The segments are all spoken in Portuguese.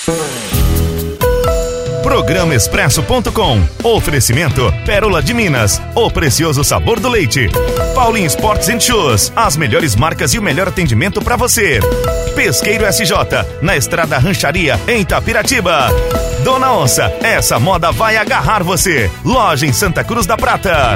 ProgramaExpresso.com. Oferecimento Pérola de Minas, o precioso sabor do leite. Paulinho Sports & Shoes, as melhores marcas e o melhor atendimento para você. Pesqueiro SJ, na Estrada Rancharia, em Itapiratiba. Dona Onça, essa moda vai agarrar você. Loja em Santa Cruz da Prata.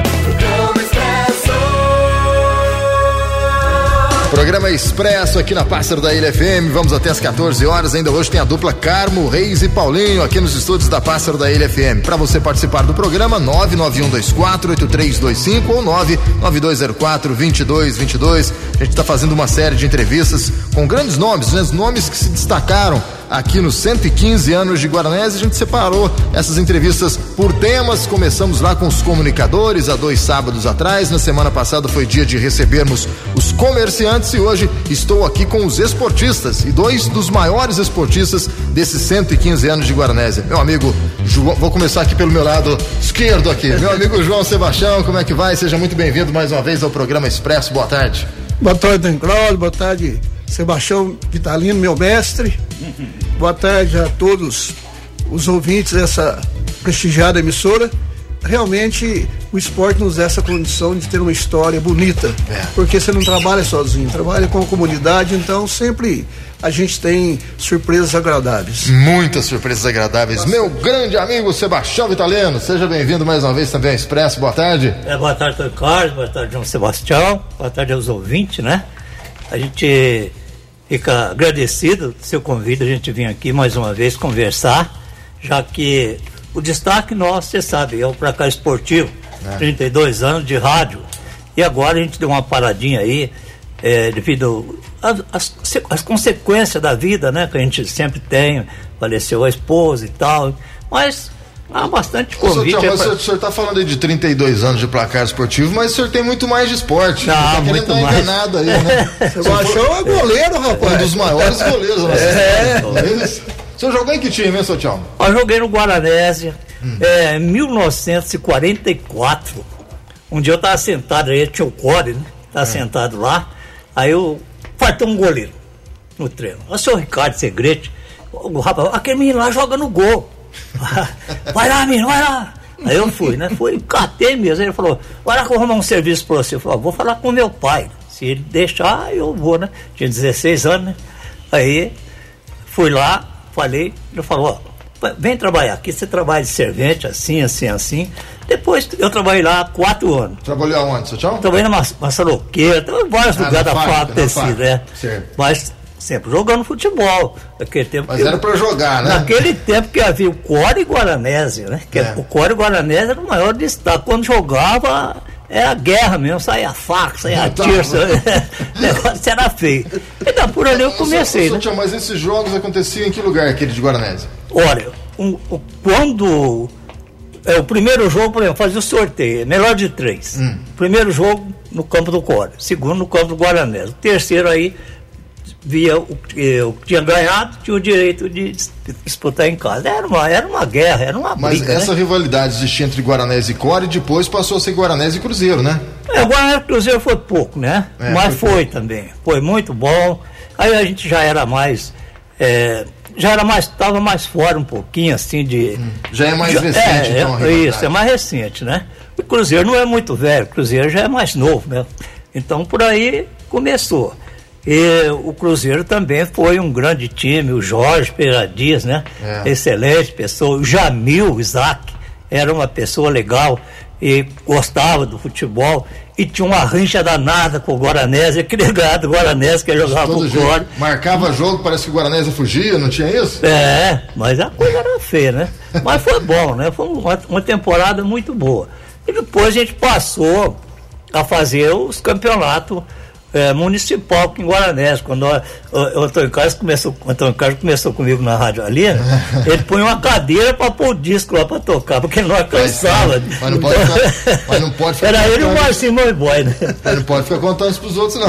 Programa Expresso aqui na Pássaro da Ilha FM, vamos até as 14 horas, ainda hoje tem a dupla Carmo, Reis e Paulinho aqui nos estúdios da Pássaro da Ilha FM. Para você participar do programa, 991248325 ou 992042222. A gente está fazendo uma série de entrevistas com grandes nomes, né? Nomes que se destacaram aqui nos 115 anos de Guaranésia. A gente separou essas entrevistas por temas. Começamos lá com os comunicadores há 2 sábados atrás. Na semana passada foi dia de recebermos os comerciantes e hoje estou aqui com os esportistas e 2 dos maiores esportistas desses 115 anos de Guaranésia. Meu amigo João, vou começar aqui pelo meu lado esquerdo aqui. Meu amigo João Sebastião, como é que vai? Seja muito bem-vindo mais uma vez ao programa Expresso. Boa tarde. Boa tarde, Dan Cláudio. Boa tarde, Sebastião Vitalino, meu mestre. Boa tarde a todos os ouvintes dessa prestigiada emissora. Realmente o esporte nos dá essa condição de ter uma história bonita, porque você não trabalha sozinho, trabalha com a comunidade, então sempre a gente tem surpresas agradáveis. Muitas surpresas agradáveis. Nossa. Meu grande amigo Sebastião Vitalino, seja bem-vindo mais uma vez também ao Expresso. Boa tarde. Boa tarde, Antônio Carlos. Boa tarde, João Sebastião. Boa tarde aos ouvintes, né? A gente fica agradecido do seu convite, a gente vir aqui mais uma vez conversar, já que o destaque nosso, você sabe, é o Placar Esportivo, 32 anos de rádio, e agora a gente deu uma paradinha aí, devido às consequências da vida, né, que a gente sempre tem, faleceu a esposa e tal, mas há bastante convite. Mas o senhor está falando aí de 32 anos de Placar Esportivo, mas o senhor tem muito mais de esporte. Tá muito mais. Enganado aí, né? Sebastião é goleiro, rapaz. Um dos maiores goleiros. O senhor jogou em que time, hein, seu Tchau? Eu joguei no Guaranésia, em 1904. Um dia eu estava sentado aí, tinha o Core, né? Estava sentado lá, aí eu fartou um goleiro no treino. O senhor Ricardo Segrete, o rapaz, aquele menino lá joga no gol. Vai lá, menino, vai lá. Aí eu fui, né? Catei mesmo. Aí ele falou, vai lá que eu vou arrumar um serviço pra você. Eu falei, vou falar com meu pai. Se ele deixar, eu vou, né? Tinha 16 anos, né? Aí fui lá, falei, ele falou, ó, vem trabalhar aqui, você trabalha de servente, assim. Depois eu trabalhei lá 4 anos. Trabalhou aonde, seu Tchau? Trabalhei na Maçaroqueira, em vários lugares da fábrica tecido, Mas sempre jogando futebol. Naquele tempo, mas era pra jogar, né? Naquele tempo que havia o Core e Guaranésia, né? O Core e Guaranésia era o maior destaque. Quando jogava, era guerra mesmo, saía faca, saía tiro, o negócio era feio. Então por ali eu comecei, né? Mas esses jogos aconteciam em que lugar, aquele de Guaranésia? Olha, quando o primeiro jogo, por exemplo, fazia o sorteio, melhor de 3. Primeiro jogo no campo do Core, segundo no campo do Guaranésia, o terceiro aí via o que tinha ganhado, tinha o direito de disputar em casa. Era uma guerra, era uma briga. Mas essa rivalidade existia entre Guaranésia e Core, depois passou a ser Guaranésia e Cruzeiro, né? Guaranésia e Cruzeiro foi pouco, né? Mas foi também. Foi muito bom. Aí a gente já era mais. Estava mais fora um pouquinho, assim, de. Já é mais recente, então. Isso, é mais recente, né? O Cruzeiro não é muito velho, o Cruzeiro já é mais novo, né? Então por aí começou. E o Cruzeiro também foi um grande time, o Jorge Pereira Dias, né? Excelente pessoa, o Jamil Isaac era uma pessoa legal e gostava do futebol e tinha uma rincha danada com o Guaranésia, aquele ganhado do Guaranésia que jogava com o Core. Marcava jogo, parece que o Guaranésia fugia, não tinha isso? Mas a coisa era feia, né? Mas foi bom, né? Foi uma temporada muito boa. E depois a gente passou a fazer os campeonatos municipal aqui em Guaranésia. Quando o Antônio Carlos começou comigo na rádio ali, ele põe uma cadeira para pôr o disco lá para tocar, porque ele não alcançava. Mas não pode ficar. Era ele e o Marcinho Moiboy, né? Mas não pode ficar contando isso pros outros, não.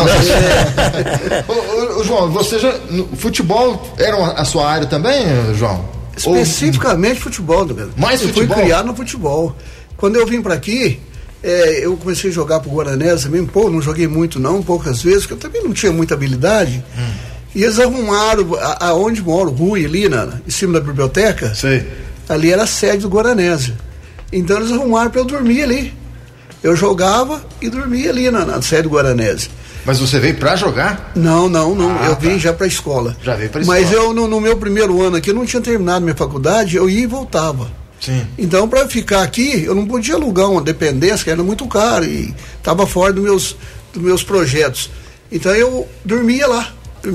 João, você já. Futebol era a sua área também, João? Especificamente futebol, meu. Mais futebol? Eu fui criado no futebol. Quando eu vim para aqui, eu comecei a jogar pro Guaranésia mesmo, não joguei muito não, poucas vezes, porque eu também não tinha muita habilidade. E eles arrumaram, aonde moro, Rui, ali em cima da biblioteca, Sei. ali era a sede do Guaranésia. Então eles arrumaram para eu dormir ali. Eu jogava e dormia ali na sede do Guaranésia. Mas você veio pra jogar? Não. Eu vim já pra escola. Já veio pra escola. Mas eu, no meu primeiro ano aqui, eu não tinha terminado minha faculdade, eu ia e voltava. Sim. Então, para ficar aqui, eu não podia alugar uma dependência, que era muito caro e estava fora dos meus projetos. Então, eu dormia lá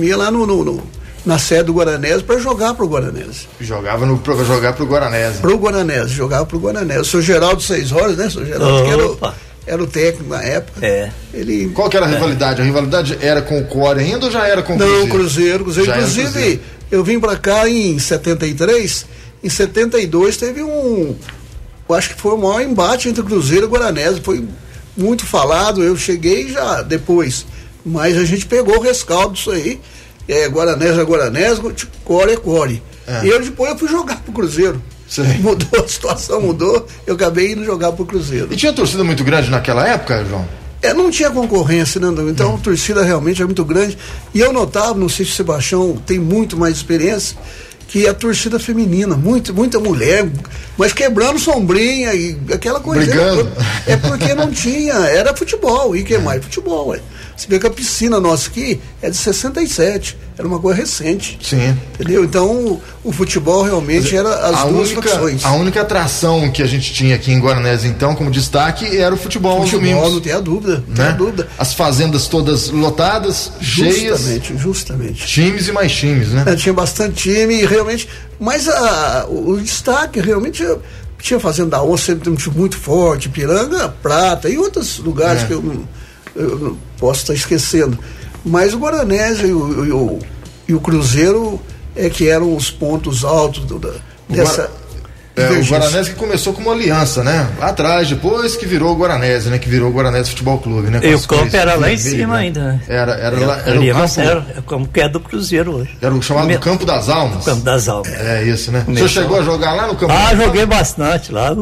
na sede do Guaranésia para jogar pro Guaranésia. Jogava pra jogar pro Guaranésia. Jogava pro Guaranésia. O seu Geraldo 6 horas, né? O seu Geraldo que era o técnico na época. Qual que era a rivalidade? A rivalidade era com o Core ainda ou já era com o Cruzeiro? Não, Cruzeiro. Inclusive, eu vim para cá em 73, em 72 teve eu acho que foi o maior embate entre o Cruzeiro e o Guaranésia, foi muito falado, eu cheguei já depois, mas a gente pegou o rescaldo disso aí, Guaranésia, Core é Core. E depois eu fui jogar pro Cruzeiro. Sim. Mudou, a situação mudou, eu acabei indo jogar pro Cruzeiro. E tinha torcida muito grande naquela época, João? Não tinha concorrência, né? Então a torcida realmente é muito grande. E eu notava, não sei se o Sebastião tem muito mais experiência, que a torcida feminina, muita mulher, mas quebrando sombrinha e aquela coisa. Brigando. É porque não tinha, era futebol, e que mais? Futebol, Você vê que a piscina nossa aqui é de 67, era uma coisa recente. Sim. Entendeu? Então, o futebol realmente era as duas facções. A única atração que a gente tinha aqui em Guaranésia, então, como destaque, era o futebol aos domingos. Não tem a dúvida, não tem a dúvida. As fazendas todas lotadas, cheias. Justamente. Times e mais times, né? Tinha bastante time e realmente, mas o destaque realmente tinha Fazenda da Onça, sempre um time muito forte, Piranga, Prata e outros lugares que eu não posso estar esquecendo. Mas o Guaranésia e o Cruzeiro que eram os pontos altos dessa. O Guaranésia que começou como aliança, né? Lá atrás, depois que virou o Guaranésia, né? Que virou o Guaranésia Futebol Clube, né? E o campo era lá em cima ainda, né? Era o campo que é do Cruzeiro hoje. Era o chamado Campo das Almas. Campo das Almas. É isso, né? O senhor chegou a jogar lá no Campo das Almas? Joguei bastante lá.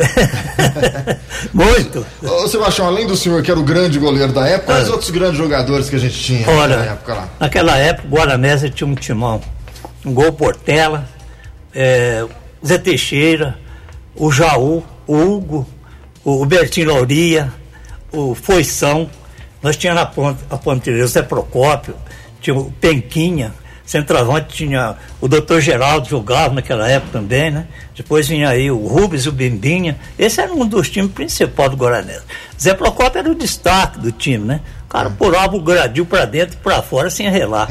Muito. Ô Sebastião, além do senhor que era o grande goleiro da época, quais outros grandes jogadores que a gente tinha naquela época lá? Naquela época, o Guaranésia tinha um timão. Um Gol Portela, Zé Teixeira, o Jaú, o Hugo, o Bertinho Lauria, o Foição. Nós tínhamos na ponta o Zé Procópio, tinha o Penquinha, centroavante tinha o Dr. Geraldo, jogava naquela época também, né? Depois vinha aí o Rubens, o Bimbinha. Esse era um dos times principais do Guaranésia. Zé Procópio era o destaque do time, né? O cara pulava o gradil pra dentro e pra fora sem relar.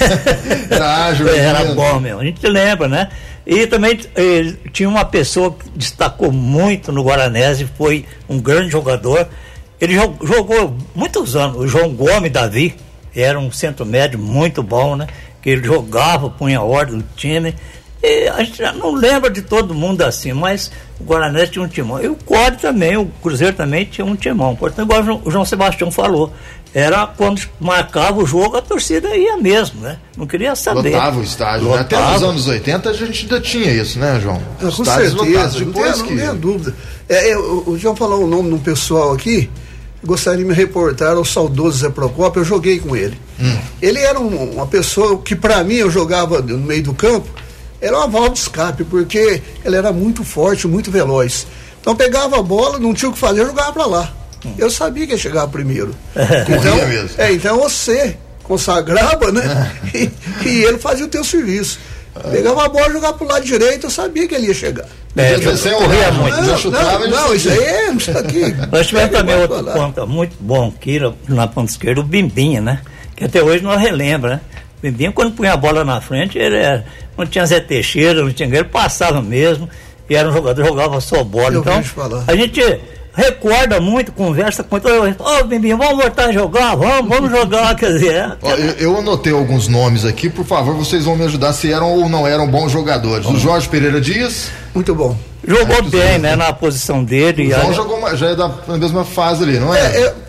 Era bom mesmo, a gente lembra, né? E também tinha uma pessoa que destacou muito no Guaranésia, foi um grande jogador. Ele jogou muitos anos, o João Gomes Davi, era um centro médio muito bom, né? Que ele jogava, punha ordem no time. E a gente já não lembra de todo mundo assim, mas o Guaranésia tinha um timão. E o Core também, o Cruzeiro também tinha um timão. Portanto, igual o João Sebastião falou, era quando marcava o jogo, a torcida ia mesmo, né? Não queria saber. Lotava o estádio, né? Até nos anos 80 a gente ainda tinha isso, né, João? Com certeza, não tem dúvida. O João falou o nome de um pessoal aqui, gostaria de me reportar ao saudoso Zé Procópio, eu joguei com ele. Ele era uma pessoa que pra mim, eu jogava no meio do campo, era uma válvula de escape, porque ele era muito forte, muito veloz. Então pegava a bola, não tinha o que fazer, eu jogava pra lá. Eu sabia que ia chegar primeiro. Corria mesmo. Então você consagrava, né? E ele fazia o teu serviço. Pegava a bola, jogava pro lado direito, eu sabia que ele ia chegar. Corria muito. Não, isso aí é isso aqui. Nós tivemos também outro ponta muito bom aqui na ponta esquerda, o Bimbinha, né? Que até hoje nós relembra, né? O Bimbinha, quando punha a bola na frente, não tinha Zé Teixeira, não tinha ele passava mesmo, e era um jogador, jogava só bola. Então, a gente recorda muito, conversa com ele, Bimbinho, vamos voltar a jogar, vamos jogar, quer dizer. Eu anotei alguns nomes aqui, por favor, vocês vão me ajudar se eram ou não eram bons jogadores. O Jorge Pereira Dias. Muito bom. Jogou bem, né, na posição dele. O João jogou, já é da mesma fase ali, não é?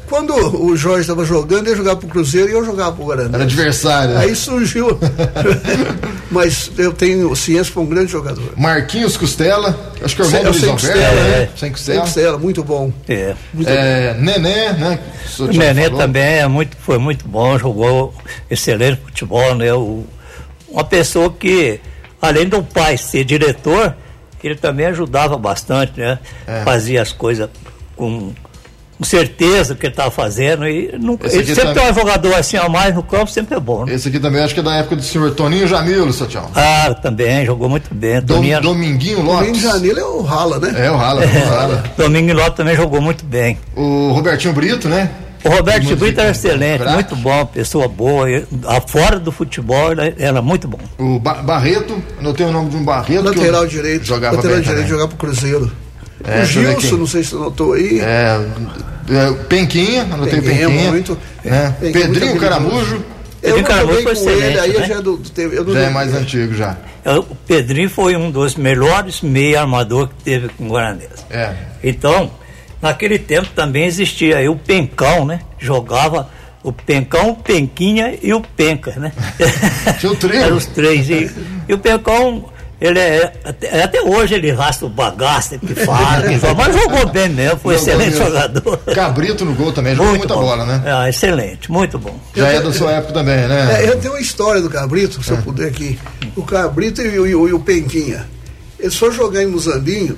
Quando o Jorge estava jogando, ele jogava pro Cruzeiro e eu jogava pro Guarani. Era adversário. Aí surgiu. Mas eu tenho ciência que foi um grande jogador. Marquinhos Costela, acho que é o irmão do Luiz Alberto, né? Sem Costela, muito bom. Muito bom. Nené, né? O Nené também foi muito bom, jogou excelente futebol, né? Uma pessoa que, além do pai ser diretor, ele também ajudava bastante, né? Fazia as coisas com certeza que ele estava fazendo e ele sempre tem um jogador assim a mais no campo, sempre é bom, né? Esse aqui também acho que é da época do senhor Toninho Jamilo, seu tchau. Também, jogou muito bem. Dominguinho Lopes. Domingo Jamilo é o Rala, né? É o Rala. Domingo Lopes também jogou muito bem. O Robertinho Brito, né? O Roberto Brito era excelente, muito bom, pessoa boa, fora do futebol era muito bom. O Barreto, anotei o nome de um Barreto. Lateral direito. Jogava pro Cruzeiro. O Gilson, não sei se você notou aí. Penquinha, anotei Penquinha. Muito. Pedrinho Caramujo. Pedrinho Caramujo foi excelente, ele, aí né? Já é mais antigo já. O Pedrinho foi um dos melhores meio armador que teve com o Guaranense. Então, naquele tempo também existia aí o Pencão, né? Jogava o Pencão, o Penquinha e o Penca, né? Tinha o trio. Eram os três. E o Pencão, ele até hoje ele rasta o bagaço que fala, mas jogou bem mesmo, foi excelente jogador. Cabrito no gol também, jogou muita bola, né? Excelente, muito bom. Já é da sua época também, né? Eu tenho uma história do Cabrito, se eu puder aqui. O Cabrito e o Penquinha. Eles foram jogar em Muzambinho.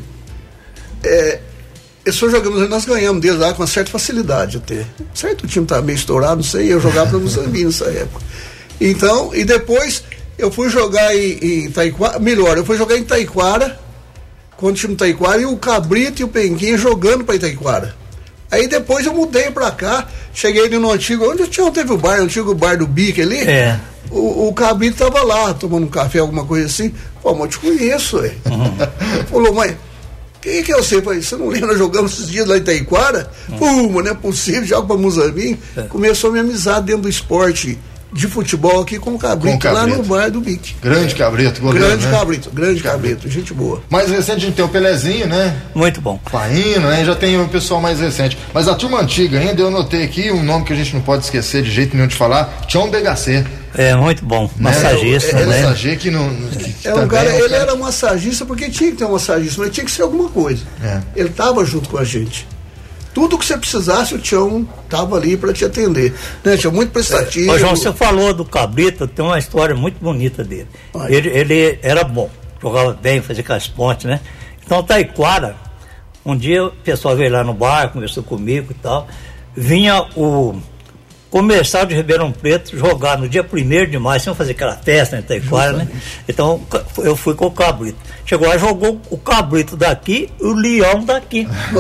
Nós ganhamos deles lá com uma certa facilidade até. Certo, o time estava meio estourado, não sei, eu jogava no Muzambinho nessa época. Então, e depois eu fui jogar em Itaquara, eu fui jogar em Itaquara, quando o time Itaquara, e o Cabrito e o Penquinha jogando para Itaquara. Aí depois eu mudei para cá, cheguei ali no antigo, onde teve o antigo bar do Bique ali, o Cabrito estava lá, tomando um café, alguma coisa assim. Pô, mas eu te conheço, Falou, mãe, quem que eu sei? Você não lembra, nós jogamos esses dias lá em Itaquara? Puma, não é possível, jogo para Muzambinho. Começou a minha amizade dentro do esporte de futebol aqui com o Cabrito, lá no bar do Bique. Grande Cabrito, goleiro, Grande Cabrito, gente boa. Mais recente a gente tem o Pelezinho, né? Muito bom. Faíno, né? Já tem o pessoal mais recente. Mas a turma antiga ainda, eu notei aqui um nome que a gente não pode esquecer de jeito nenhum de falar, Tião BHC. Muito bom, massagista, né? Massagista que não... ele era massagista porque tinha que ter um massagista, mas tinha que ser alguma coisa. Ele estava junto com a gente. Tudo que você precisasse, o Tião estava ali para te atender. Né? Tinha muito prestativo. Ô, João, você falou do Cabrito, tem uma história muito bonita dele. Ele era bom, jogava bem, fazia aquelas pontes, né? Então, Itaquara, um dia o pessoal veio lá no bar, conversou comigo e tal, vinha o comercial de Ribeirão Preto jogar no dia 1º de maio, sem fazer aquela festa em Itaquara, né? Então eu fui com o Cabrito. Chegou lá, jogou o Cabrito daqui e o Leão daqui.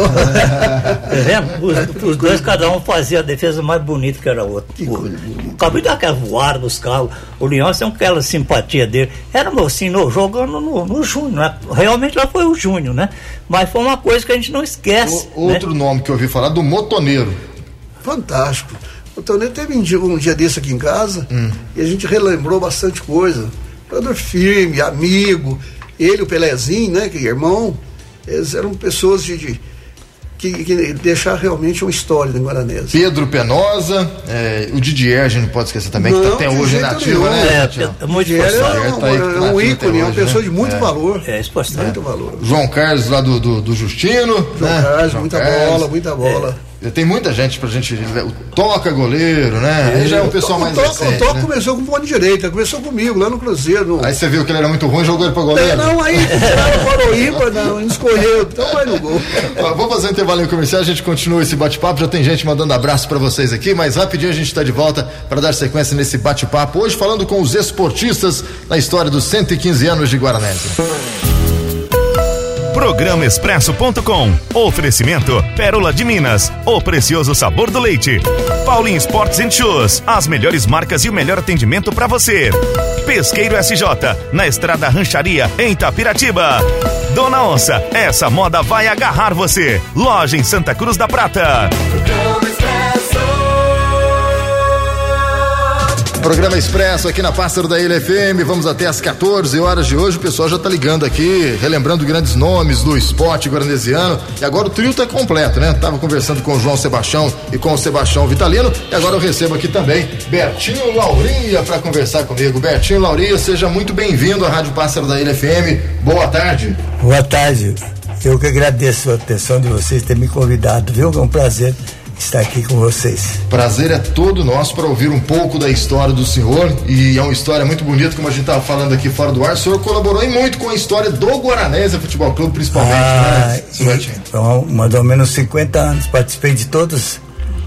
Tá vendo? Os dois, cada um fazia a defesa mais bonita que era o outro. O Cabrito dava aquela voada nos carros, o Leão tem aquela simpatia dele. Era mocinho jogando no Júnior, né? Realmente lá foi o Júnior, né? Mas foi uma coisa que a gente não esquece. Outro nome que eu ouvi falar, do Motoneiro. Fantástico. O Toneiro teve um dia desse aqui em casa e a gente relembrou bastante coisa. Jogador firme, amigo, ele, o Pelezinho, né, que é irmão, eles eram pessoas que deixaram realmente uma história do Guaranense. Pedro Penosa, o Didier, a gente não pode esquecer também, que está até hoje nativo, né? Muito é um ícone, é uma pessoa de muito valor. Muito valor. João Carlos lá do Justino. João Carlos, muita bola. Tem muita gente pra gente. O Toca goleiro, né? Aí já é um pessoal mais recente. O Toca começou com ponto de direita, começou comigo lá no Cruzeiro. Aí você viu que ele era muito ruim, jogou ele pra goleiro? Aí tiraram para o ímpar, não escorreu, então vai no gol. Vamos fazer um intervalo comercial, a gente continua esse bate-papo. Já tem gente mandando abraço pra vocês aqui, mas rapidinho a gente tá de volta para dar sequência nesse bate-papo. Hoje falando com os esportistas na história dos 115 anos de Guaranense. Programa Expresso.com. Oferecimento Pérola de Minas. O precioso sabor do leite. Paulinho Sports and Shoes. As melhores marcas e o melhor atendimento para você. Pesqueiro SJ. Na Estrada Rancharia, em Itapiratiba. Dona Onça. Essa moda vai agarrar você. Loja em Santa Cruz da Prata. Programa Expresso aqui na Pássaro da Ilha FM, vamos até às 14 horas de hoje, o pessoal já tá ligando aqui, relembrando grandes nomes do esporte guaranesiano, e agora o trio tá completo, né? Tava conversando com o João Sebastião e com o Sebastião Vitalino, e agora eu recebo aqui também Bertinho Lauria para conversar comigo. Bertinho Lauria, seja muito bem-vindo à Rádio Pássaro da Ilha FM, boa tarde. Boa tarde, eu que agradeço a atenção de vocês ter me convidado, viu? É um prazer estar aqui com vocês. Prazer é todo nosso para ouvir um pouco da história do senhor, e é uma história muito bonita, como a gente estava falando aqui fora do ar. O senhor colaborou e muito com a história do Guaranésia Futebol Clube, principalmente, né, Silvetinho? Mais ou menos 50 anos, participei de todos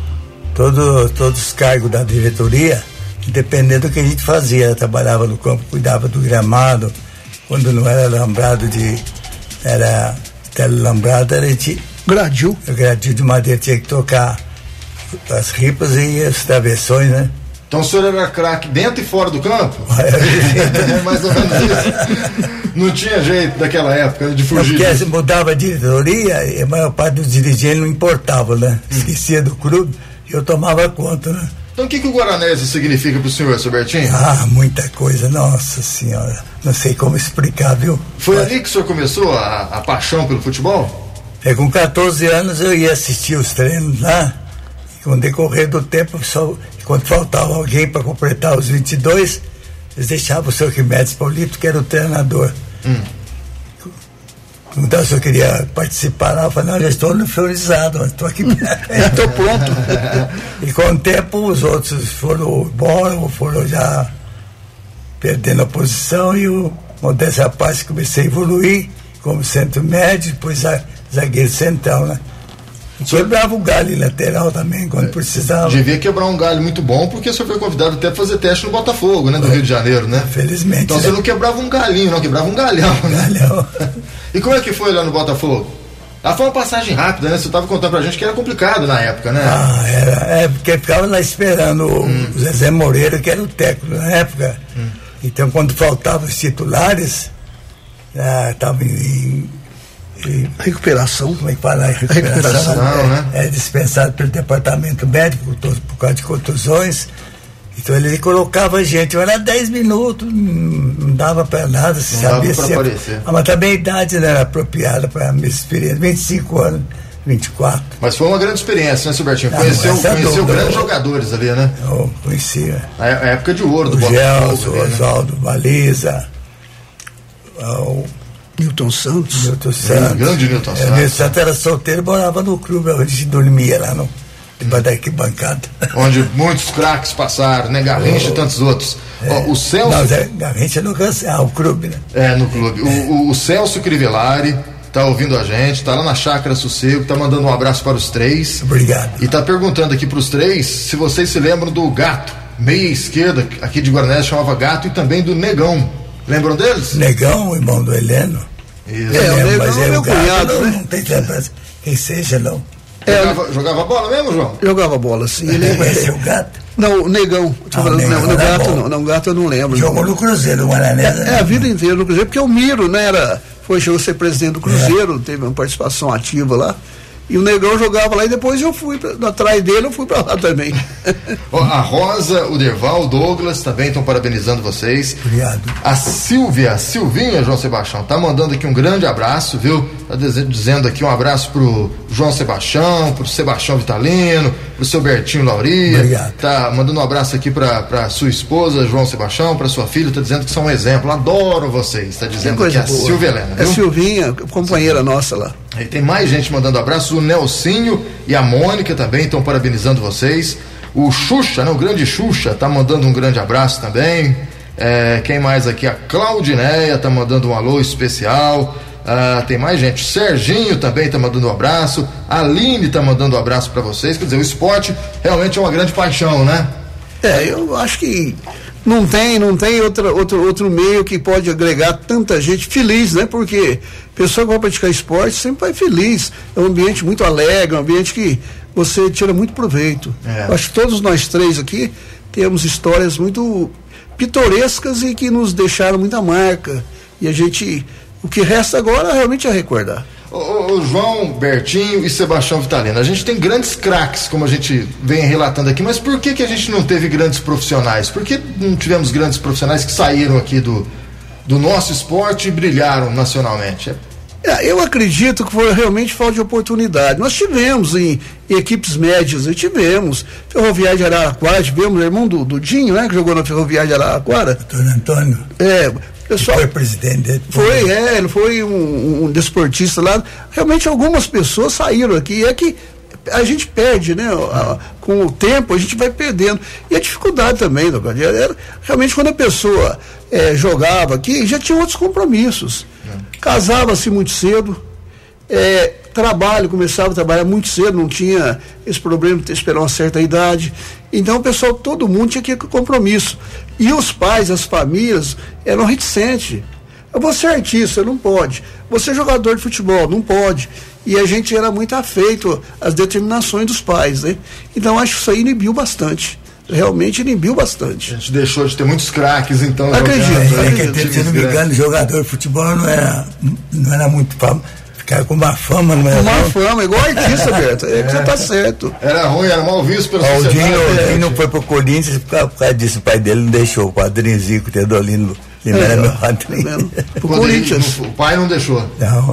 os cargos da diretoria, dependendo do que a gente fazia. Eu trabalhava no campo, cuidava do gramado, quando não era lambrado era telelambrado, era de Gradil. O gradil de madeira tinha que tocar as ripas e os travessões, né? Então o senhor era craque dentro e fora do campo? É mais ou menos isso. Não tinha jeito daquela época de fugir. Porque mudava a diretoria e a maior parte dos dirigentes não importava, né? Esquecia do clube e eu tomava conta, né? Então o que o Guaranésia significa para o senhor, seu Bertinho? Muita coisa, nossa senhora. Não sei como explicar, viu? Foi ali que o senhor começou a paixão pelo futebol? Com 14 anos eu ia assistir os treinos lá, e com o decorrer do tempo, quando faltava alguém para completar os 22, eles deixavam o seu Arquimedes Paulito, que era o treinador. Então, se eu queria participar lá, eu falei, não, já estou uniformizado, estou aqui. Estou pronto. E com o tempo os outros foram embora, foram já perdendo a posição, e o Modésio Rapaz comecei a evoluir como centro médio, depois zagueiro central, né? Quebrava o galho lateral também, quando precisava. Devia quebrar um galho muito bom, porque o senhor foi convidado até para fazer teste no Botafogo, né? Do Rio de Janeiro, né? Felizmente. Então você não quebrava um galinho, não, quebrava um galhão, né? Galhão. E como é que foi lá no Botafogo? Lá foi uma passagem rápida, né? Você estava contando pra gente que era complicado na época, né? Era. Porque ficava lá esperando o Zezé Moreira, que era o técnico na época. Então, quando faltavam os titulares, estava em recuperação. Como é que fala? Recuperação, né? É dispensado pelo departamento médico por causa de contusões. Então ele colocava a gente, era 10 minutos, não dava para nada, se sabia se aparecer. Mas também a idade não era apropriada para a minha experiência, 25 anos, 24. Mas foi uma grande experiência, né, Silbertinho? Conheceu grandes jogadores ali, né? Eu conhecia. A época de ouro do Botafogo. Gelson, o Oswaldo Baliza, o Newton Santos. Grande Newton Santos. Newton Santos era solteiro, morava no clube, a gente dormia lá debaixo da arquibancada. Onde muitos craques passaram, né? Garrincha e tantos outros. O Celso. Não, Garrincha no o clube, né? No clube. O Celso Crivellari tá ouvindo a gente, tá lá na Chácara Sossego, tá mandando um abraço para os três. Obrigado. E tá perguntando aqui pros três se vocês se lembram do Gato, meia esquerda, aqui de Guaranésia chamava Gato, e também do Negão. Lembram deles? Negão, irmão do Heleno. Isso. O Negão é meu cunhado, né? Não tem lembrança. Quem seja, não. Jogava bola mesmo, João? Jogava bola, sim. Ele conheceu o Gato? Não, o Negão. No Gato não. Não, Gato eu não lembro. Jogou no Cruzeiro, no Guaranésia. A vida inteira no Cruzeiro, porque o Miro, né, chegou a ser presidente do Cruzeiro, teve uma participação ativa lá. E o Negão jogava lá, e depois eu fui atrás dele, eu fui pra lá também. A Rosa, o Derval, o Douglas também estão parabenizando vocês. Obrigado. A Silvinha, João Sebastião, tá mandando aqui um grande abraço, viu? Tá dizendo aqui um abraço pro João Sebastião, pro Sebastião Vitalino, pro seu Bertinho Lauria. Obrigado. Tá mandando um abraço aqui pra sua esposa, João Sebastião, pra sua filha, tá dizendo que são um exemplo. Adoro vocês, tá dizendo aqui a Silvia Helena, viu? É Silvinha, companheira nossa lá. Aí tem mais gente mandando abraço, o Nelsinho e a Mônica também estão parabenizando vocês. O Xuxa, né? O grande Xuxa tá mandando um grande abraço também. Quem mais aqui? A Claudineia tá mandando um alô especial. Tem mais gente. O Serginho também tá mandando um abraço. A Aline tá mandando um abraço para vocês. Quer dizer, o esporte realmente é uma grande paixão, né? Eu acho que não tem outro meio que pode agregar tanta gente feliz, né? Porque a pessoa que vai praticar esporte sempre vai feliz. É um ambiente muito alegre, um ambiente que você tira muito proveito. Eu acho que todos nós três aqui temos histórias muito pitorescas e que nos deixaram muita marca. E o que resta agora realmente é recordar. O João, Bertinho e Sebastião Vitalino, a gente tem grandes craques, como a gente vem relatando aqui, mas por que a gente não teve grandes profissionais? Por que não tivemos grandes profissionais que saíram aqui do nosso esporte e brilharam nacionalmente? Eu acredito que foi realmente falta de oportunidade. Nós tivemos em equipes médias, tivemos Ferroviária de Araraquara, tivemos o irmão do Dinho, né, que jogou na Ferroviária de Araraquara. Doutor Antônio. Pessoal, foi presidente dele. Ele foi um desportista lá. Realmente algumas pessoas saíram aqui. É que a gente perde, né? Com o tempo a gente vai perdendo. E a dificuldade também, era realmente quando a pessoa jogava aqui, já tinha outros compromissos. Casava-se muito cedo, começava a trabalhar muito cedo, não tinha esse problema de esperar uma certa idade. Então o pessoal, todo mundo tinha que ir com compromisso. E os pais, as famílias, eram reticentes. Você é artista, não pode. Você é jogador de futebol, não pode. E a gente era muito afeito às determinações dos pais, né? Então acho que isso aí inibiu bastante. Realmente inibiu bastante. A gente deixou de ter muitos craques, então. Acredito. Se não me engano, jogador de futebol não era muito famoso. Ficava com uma fama, não era? Uma fama, igual artista, Beto. Você tá certo. Era ruim, era mal visto pela sociedade. O Dinho não foi pro Corinthians por causa disso. O pai dele não deixou. O padrinho Zico Teodolino era meu padrinho. Pro Corinthians. O pai não deixou. Não.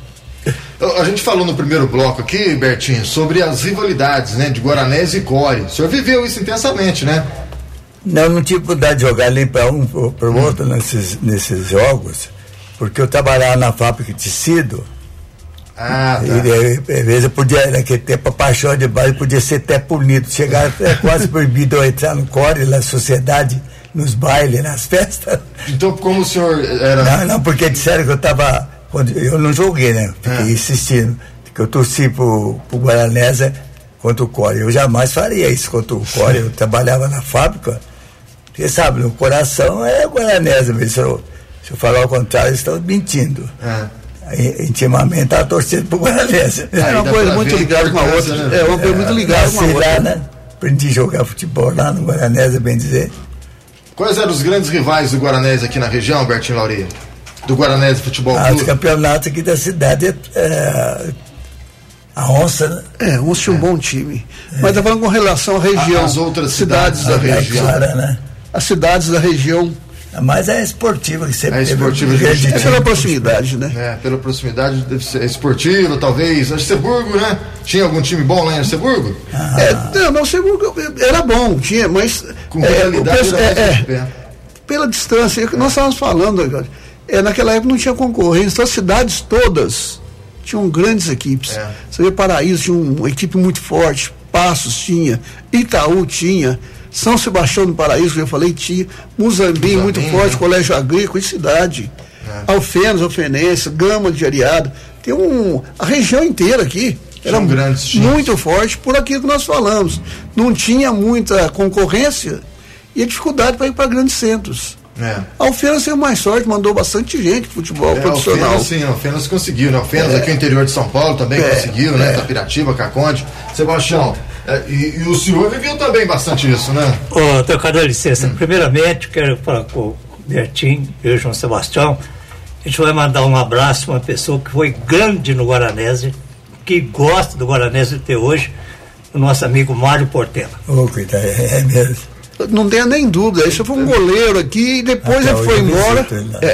A gente falou no primeiro bloco aqui, Bertinho, sobre as rivalidades, né, de Guaranés e Core. O senhor viveu isso intensamente, né? Não tive oportunidade de jogar nem para um para o outro nesses jogos, porque eu trabalhava na fábrica de tecido. Tá. E às vezes eu podia, naquele tempo, a paixão de base podia ser até punido. Chegar quase proibido eu entrar no Core, na sociedade, nos bailes, nas festas. Então, como o senhor era. Não, porque disseram que eu estava. Eu não joguei, né? Fiquei insistindo. Que eu torci pro Guaranésia contra o Core. Eu jamais faria isso contra o Core. Eu trabalhava na fábrica. Porque, sabe, no coração é Guaranésia. Se eu falar o contrário, eles estão mentindo. Intimamente estava torcendo pro Guaranésia. É uma coisa muito ligada com a outra. Né? É uma coisa muito ligada com a outra. Né? Aprendi a jogar futebol lá no Guaranésia, bem dizer. Quais eram os grandes rivais do Guaranésia aqui na região, Bertinho Lauria? Do Guaranésia Futebol Clube? Os campeonatos aqui da cidade a Onça, né? Onça tinha um bom time. Mas tá falando com relação à região. As outras cidades da região. Claro, né? As cidades da região. Mas é esportiva que sempre esportiva pela proximidade, né? Pela proximidade, deve ser esportiva, talvez. Arceburgo, né? Tinha algum time bom lá em Arceburgo? Não, Arceburgo era bom, tinha, mas. Com realidade pela distância, nós estávamos falando, naquela época não tinha concorrência, então as cidades todas tinham grandes equipes. Você vê, Paraíso tinha uma equipe muito forte, Passos tinha, Itaú tinha, São Sebastião do Paraíso, que eu falei, tinha, Muzambinho muito forte, Colégio Agrícola e cidade. Alfenas, Alfenense, Gama de Areado, tem a região inteira aqui. Era muito forte por aquilo que nós falamos. Não tinha muita concorrência e a dificuldade para ir para grandes centros. Alfenas teve mais sorte, mandou bastante gente futebol profissional. Alfenas conseguiu, né? Alfenas aqui no interior de São Paulo também conseguiu, né? Tapiratiba, Caconde. Sebastião, e o senhor viveu também bastante isso, né? Tenho dá licença. Primeiramente, quero falar com o Bertinho e o João Sebastião. A gente vai mandar um abraço a uma pessoa que foi grande no Guaranésia, que gosta do Guaranésia até hoje, o nosso amigo Mário Portela. Coitado, é mesmo. Não tenha nem dúvida, esse foi um goleiro aqui e depois ele foi embora.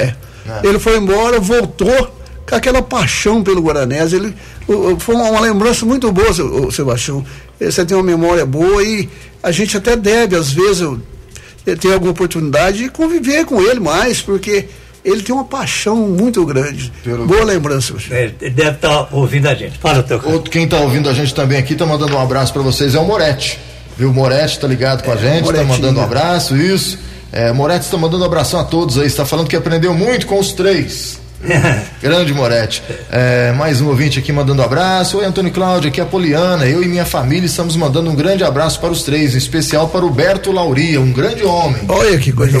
Ele foi embora, voltou com aquela paixão pelo Guaranésia. Foi uma lembrança muito boa, Sebastião. Você tem uma memória boa e a gente até deve, às vezes, ter alguma oportunidade de conviver com ele mais, porque ele tem uma paixão muito grande. Boa lembrança. Ele deve estar ouvindo a gente. Fala, teu cara. Quem está ouvindo a gente também aqui, está mandando um abraço para vocês, é o Moretti. Viu, o Moretti tá ligado com a gente, está mandando um abraço, isso. Moretti está mandando um abração a todos aí, está falando que aprendeu muito com os três. Grande Moretti. Mais um ouvinte aqui mandando um abraço. Oi, Antônio Cláudio, aqui é a Poliana. Eu e minha família estamos mandando um grande abraço para os três, em especial para o Berto Lauria, um grande homem. Olha que coisa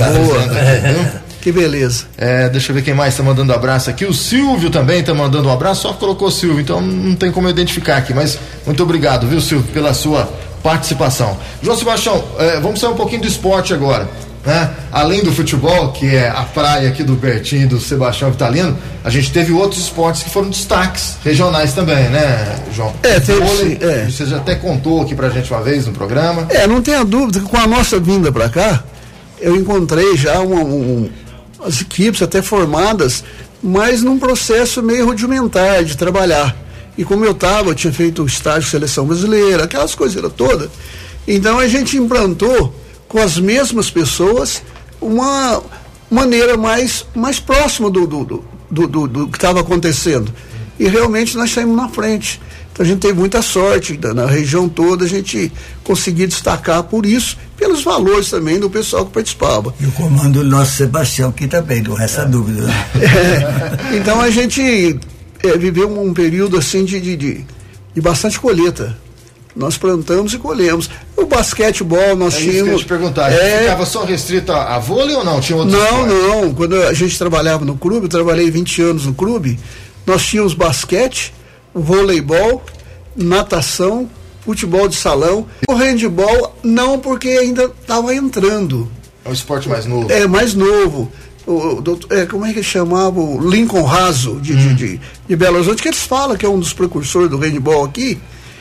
boa. Que beleza. Deixa eu ver quem mais está mandando abraço aqui. O Silvio também está mandando um abraço, só colocou Silvio, então não tem como eu identificar aqui, mas muito obrigado, viu, Silvio, pela sua participação. João Sebastião, vamos sair um pouquinho do esporte agora. né? Além do futebol, que é a praia aqui do Bertinho e do Sebastião Vitalino, a gente teve outros esportes que foram destaques regionais também, né, João? Vôlei, você já até contou aqui pra gente uma vez no programa. Não tenha dúvida que com a nossa vinda pra cá, eu encontrei já as equipes até formadas, mas num processo meio rudimentar de trabalhar. E como eu tinha feito o estágio Seleção Brasileira, aquelas coisas todas. Então a gente implantou com as mesmas pessoas uma maneira mais próxima do que estava acontecendo. E realmente nós saímos na frente. Então a gente teve muita sorte, na região toda a gente conseguiu destacar por isso, pelos valores também do pessoal que participava. E o comando do nosso Sebastião aqui também, não resta dúvida. Né? Então a gente viveu um período assim de bastante colheita. Nós plantamos e colhemos. O basquetebol nós tínhamos. Isso que eu ia te perguntar, ficava só restrito a vôlei ou não? Tinha outros esportes? Não. Quando a gente trabalhava no clube, eu trabalhei 20 anos no clube, nós tínhamos basquete, voleibol, natação, futebol de salão. O handebol não, porque ainda estava entrando. É um esporte mais novo. Mais novo. Como é que chamava? O Lincoln Raso de Belo Horizonte, que eles falam que é um dos precursores do handebol aqui.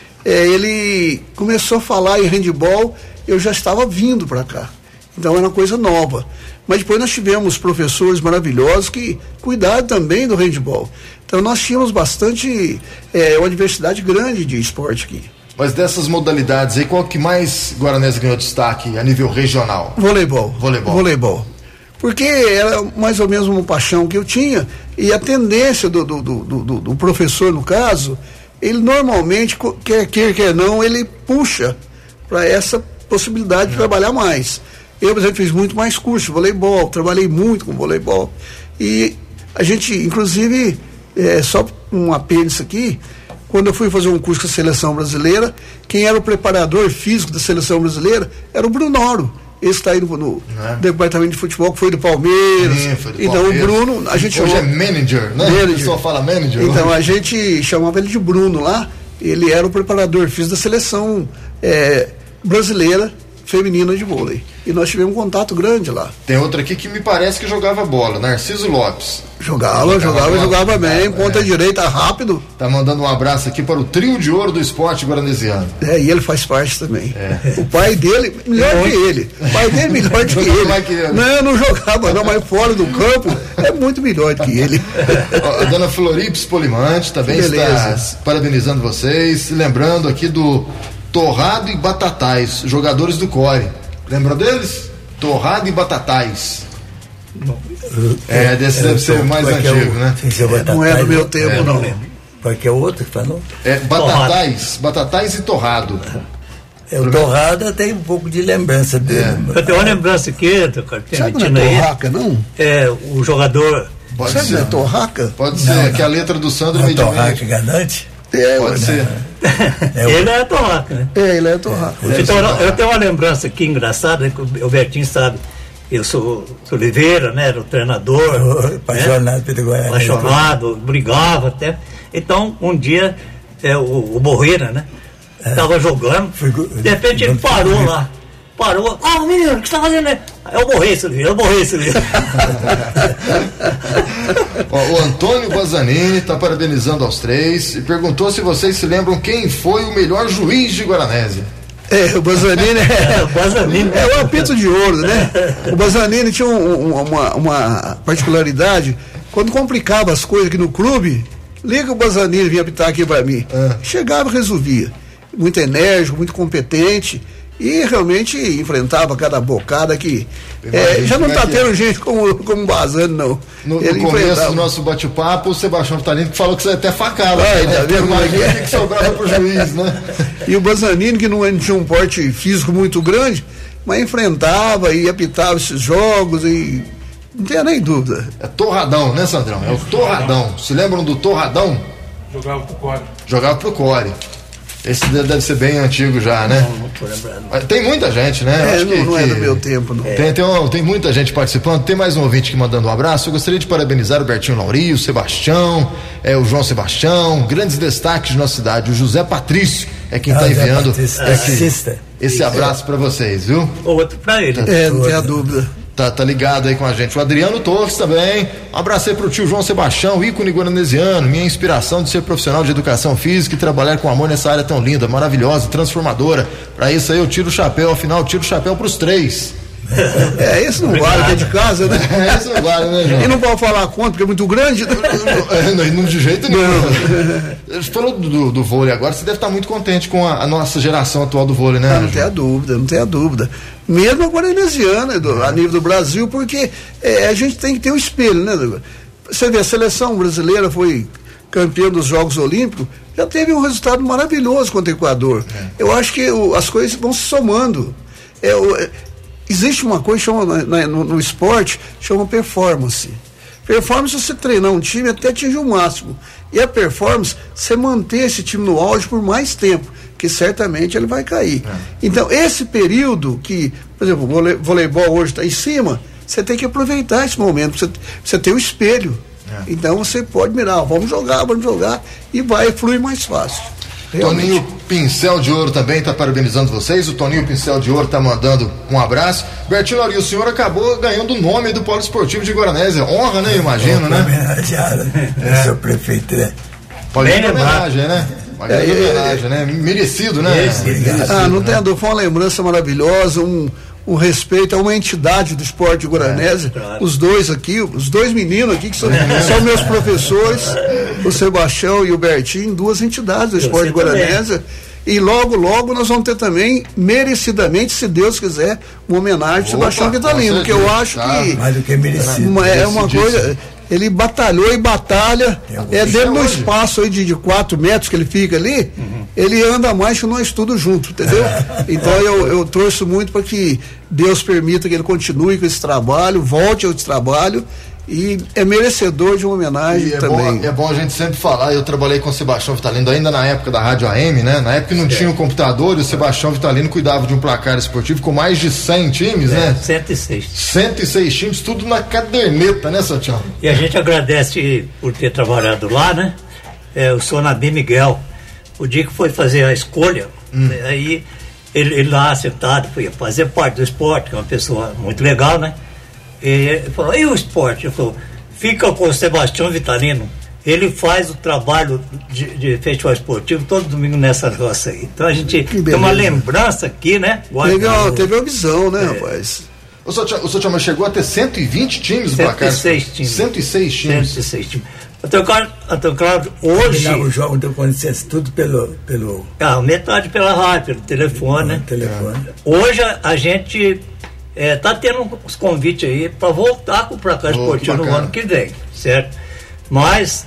Ele começou a falar em handebol, eu já estava vindo para cá. Então era uma coisa nova. Mas depois nós tivemos professores maravilhosos que cuidaram também do handebol. Então nós tínhamos bastante, uma diversidade grande de esporte aqui. Mas dessas modalidades aí, qual que mais Guaranés ganhou destaque a nível regional? Voleibol. Porque era mais ou menos uma paixão que eu tinha, e a tendência do professor, no caso, ele normalmente, quer não, ele puxa para essa possibilidade de trabalhar mais. Eu, por exemplo, fiz muito mais curso de voleibol, trabalhei muito com voleibol, e a gente, inclusive, só um apêndice aqui, quando eu fui fazer um curso com a Seleção Brasileira, quem era o preparador físico da Seleção Brasileira era o Brunoro. Esse está aí no departamento de futebol, que foi do Palmeiras. Então o Bruno, a gente hoje é manager, né? O pessoal fala manager. Então a gente chamava ele de Bruno lá. Ele era o preparador físico da Seleção Brasileira Feminina de Vôlei. E nós tivemos um contato grande lá. Tem outro aqui que me parece que jogava bola, Narciso Lopes. Jogava bem, ponta direita, rápido. Tá mandando um abraço aqui para o trio de ouro do esporte guaranesiano. E ele faz parte também. O pai dele, melhor que ele. O pai dele melhor que ele. Não jogava não, mas fora do campo é muito melhor do que ele. A dona Floripes Polimante também está parabenizando vocês, lembrando aqui do Torrado e Batatais, jogadores do Core. Lembra deles? Torrado e Batatais. Desse deve ser o mais antigo, né? Não é do meu tempo, não. Porque é outro que falou? Batatais e Torrado. O Torrado tem um pouco de lembrança dele. Eu tenho uma lembrança aqui, sabe não é Torraca, não? O jogador. Pode sabe ser. Não é Torraca? Pode ser, que a letra do Sandro é Torraca Ganante? Pode ser. Ele é Torraca, né? Ele é Torraca. Então, eu tenho uma lembrança aqui engraçada, né, que o Bertinho sabe. Eu sou Oliveira, né? Era o treinador. Apaixonado pelo Guarani. Apaixonado, brigava até. Então, um dia, o Borreira, né? Tava jogando. De repente ele parou lá. Parou. Menino, o que você tá fazendo aí? Eu morri, Silvio. O Antônio Guazanini está parabenizando aos três e perguntou se vocês se lembram quem foi o melhor juiz de Guaranésia. O Guazanini é o apito de ouro, né? O Guazanini tinha uma particularidade, quando complicava as coisas aqui no clube, liga o Guazanini, vinha apitar aqui para mim. Chegava e resolvia. Muito enérgico, muito competente. E realmente enfrentava cada bocada que já não está tendo gente como Bazani, não. No começo do nosso bate-papo, o Sebastião Vitalino que falou que você até facava. Tá vendo como que sobrava pro juiz, né? E o Bazanini, que não tinha um porte físico muito grande, mas enfrentava e apitava esses jogos e não tenha nem dúvida. É Torradão, né, Sandrão? É o Torradão. Se lembram do Torradão? Jogava pro Core. Esse deve ser bem antigo já, né? Não tô lembrando. Tem muita gente, né? Acho não é do meu tempo, não. Tem muita gente participando. Tem mais um ouvinte que mandando um abraço. Eu gostaria de parabenizar o Bertinho Lauri, o Sebastião, o João Sebastião, grandes destaques de nossa cidade. O José Patrício é quem está enviando esse abraço abraço para vocês, viu? Outro para ele. Não tem a dúvida. Tá ligado aí com a gente. O Adriano Torres também. Um abraço aí pro tio João Sebastião, ícone guaranesiano, minha inspiração de ser profissional de educação física e trabalhar com amor nessa área tão linda, maravilhosa, transformadora. Pra isso aí eu tiro o chapéu, afinal, tiro o chapéu pros 3. Esse não vale, que é de casa, né? Esse não vale, né, João? E não pode falar quanto, porque é muito grande. Não, de jeito nenhum. Você falou do vôlei agora, você deve estar muito contente com a nossa geração atual do vôlei, né? Não tem a dúvida. Mesmo a guaranesiana, a nível do Brasil, porque a gente tem que ter um espelho, né? Você vê, a seleção brasileira foi campeã dos Jogos Olímpicos, já teve um resultado maravilhoso contra o Equador. Eu acho que as coisas vão se somando. Existe uma coisa que chama, no esporte, chama performance. Performance é você treinar um time até atingir o máximo. E a performance, você manter esse time no auge por mais tempo, que certamente ele vai cair. Então, esse período que, por exemplo, o voleibol hoje está em cima, você tem que aproveitar esse momento, você ter o espelho. Então, você pode mirar, vamos jogar, e vai fluir mais fácil. Realmente. Toninho Pincel de Ouro também está parabenizando vocês. O Toninho Pincel de Ouro está mandando um abraço. Bertinho Lauri, o senhor acabou ganhando o nome do Polo Esportivo de Guaranésia. Honra, né? Imagino, né? Homenageado, seu prefeito, né? Pode ir homenagem, né? Homenagem, né? Merecido, né? Não tem a dúvida, foi uma lembrança maravilhosa, um respeito a uma entidade do esporte de Guaranésia. Claro. Os dois meninos aqui que são meus professores, o Sebastião e o Bertinho, 2 entidades do esporte de Guaranésia. E logo nós vamos ter também, merecidamente, se Deus quiser, uma homenagem ao Sebastião Vitalino, que eu acho que mais do que merecido. É uma coisa. Ele batalhou e batalha, dentro do espaço aí de 4 metros que ele fica ali, ele anda mais que nós tudo junto, entendeu? Então eu torço muito para que Deus permita que ele continue com esse trabalho, volte ao trabalho, e é merecedor de uma homenagem também. É bom a gente sempre falar. Eu trabalhei com o Sebastião Vitalino ainda na época da Rádio AM, né? Na época que não tinha o computador, e o Sebastião Vitalino cuidava de um placar esportivo com mais de 100 times, né? 106. 106 times, tudo na caderneta, né, Santiago? E a gente agradece por ter trabalhado lá, né? O senhor Nabi Miguel, o dia que foi fazer a escolha, aí ele lá sentado, foi fazer parte do esporte, que é uma pessoa muito legal, né? Ele falou, e o esporte? Ele falou, fica com o Sebastião Vitalino, ele faz o trabalho de festival esportivo todo domingo nessa roça aí. Então a gente tem uma lembrança aqui, né? Teve uma visão, né, rapaz? O senhor chegou a ter 120 times no placar? 106 times. 106 times. 106 times. Então, claro, hoje... O jogo deu consciência, tudo pelo... metade pela rádio, pelo telefone, né? Telefone. Hoje a gente... tá tendo uns convites aí para voltar com o placar esportivo no ano que vem, certo? Mas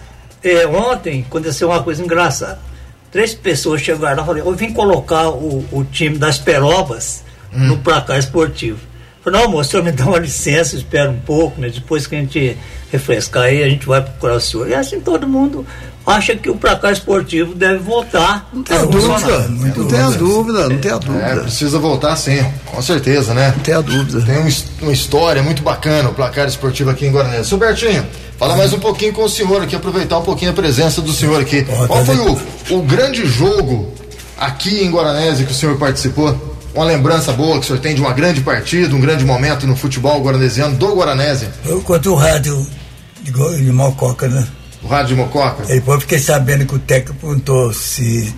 ontem aconteceu uma coisa engraçada. 3 pessoas chegaram lá e falaram, eu vim colocar o time das Perobas no placar esportivo. Eu falei, não, moço, o senhor me dá uma licença, espera um pouco, né? Depois que a gente refrescar aí, a gente vai procurar o senhor. E assim todo mundo acha que o placar esportivo deve voltar. Não tem a dúvida. Precisa voltar sim, com certeza, né? Não tem a dúvida. Tem uma história muito bacana, o placar esportivo aqui em Guaranésia. Seu Bertinho, fala mais um pouquinho com o senhor aqui, aproveitar um pouquinho a presença do senhor aqui. Qual foi o grande jogo aqui em Guaranésia que o senhor participou? Uma lembrança boa que o senhor tem de uma grande partida, um grande momento no futebol guaranesiano do Guaranésia? Eu contra o rádio de Mococa, né? O rádio de Mococa? Depois fiquei sabendo que o técnico perguntou se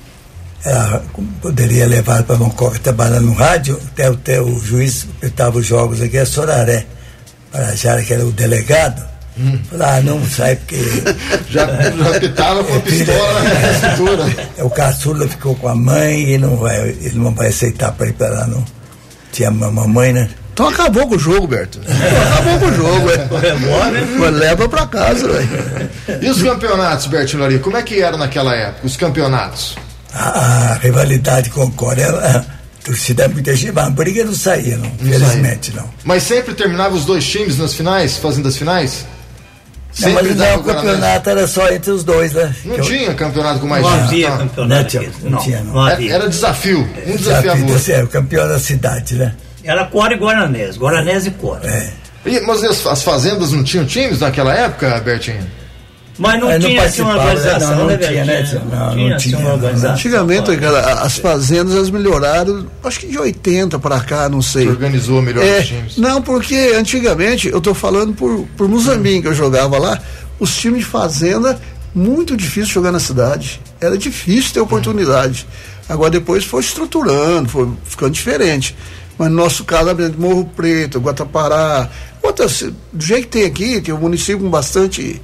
poderia levar para Mococa trabalhar no rádio. Até o juiz apitava os jogos aqui, a Soraré, para já que era o delegado. Falei, não sai porque. já apitava com a pistola na cintura. O caçula ficou com a mãe e ele não vai aceitar para ir para lá, não. Tinha a mamãe, né? Então acabou com o jogo, Berto. Acabou com o jogo, leva pra casa, velho. E os campeonatos, Bertinho Lauri, como é que era naquela época, os campeonatos? A rivalidade com o Coreia, a torcida muita gente, mas a briga não saía, não, infelizmente não. Mas sempre terminava os 2 times nas finais, fazendo as finais? Não, mas o campeonato era só entre os 2, né? Não tinha campeonato com mais gente? Não havia campeonato. Não tinha. Era desafio, desafiador. O campeão da cidade, né? Era Core e Guaranésia e Core. Mas as fazendas não tinham times naquela época, Bertinho? Mas não tinha assim uma organização, não tinha, né? Não tinha uma organização. Antigamente, cara, as fazendas elas melhoraram, acho que de 80 para cá, não sei. Você organizou melhor os times? Não, porque antigamente, eu tô falando por Muzambinho, que eu jogava lá, os times de fazenda, muito difícil jogar na cidade. Era difícil ter oportunidade. Agora depois foi estruturando, foi ficando diferente. Mas no nosso caso, Morro Preto, Guatapará, do jeito que tem aqui, tem um município com bastante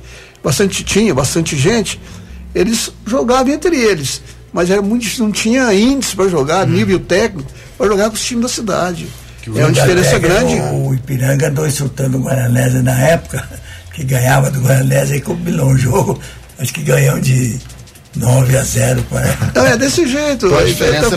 gente, eles jogavam entre eles, mas era muito, não tinha índice para jogar, nível técnico, para jogar com os times da cidade. É uma diferença grande. O Ipiranga andou insultando o Guaranésia na época, que ganhava do Guaranésia e combinou um jogo, acho que ganhou de 9-0 para. Desse jeito. Então, a diferença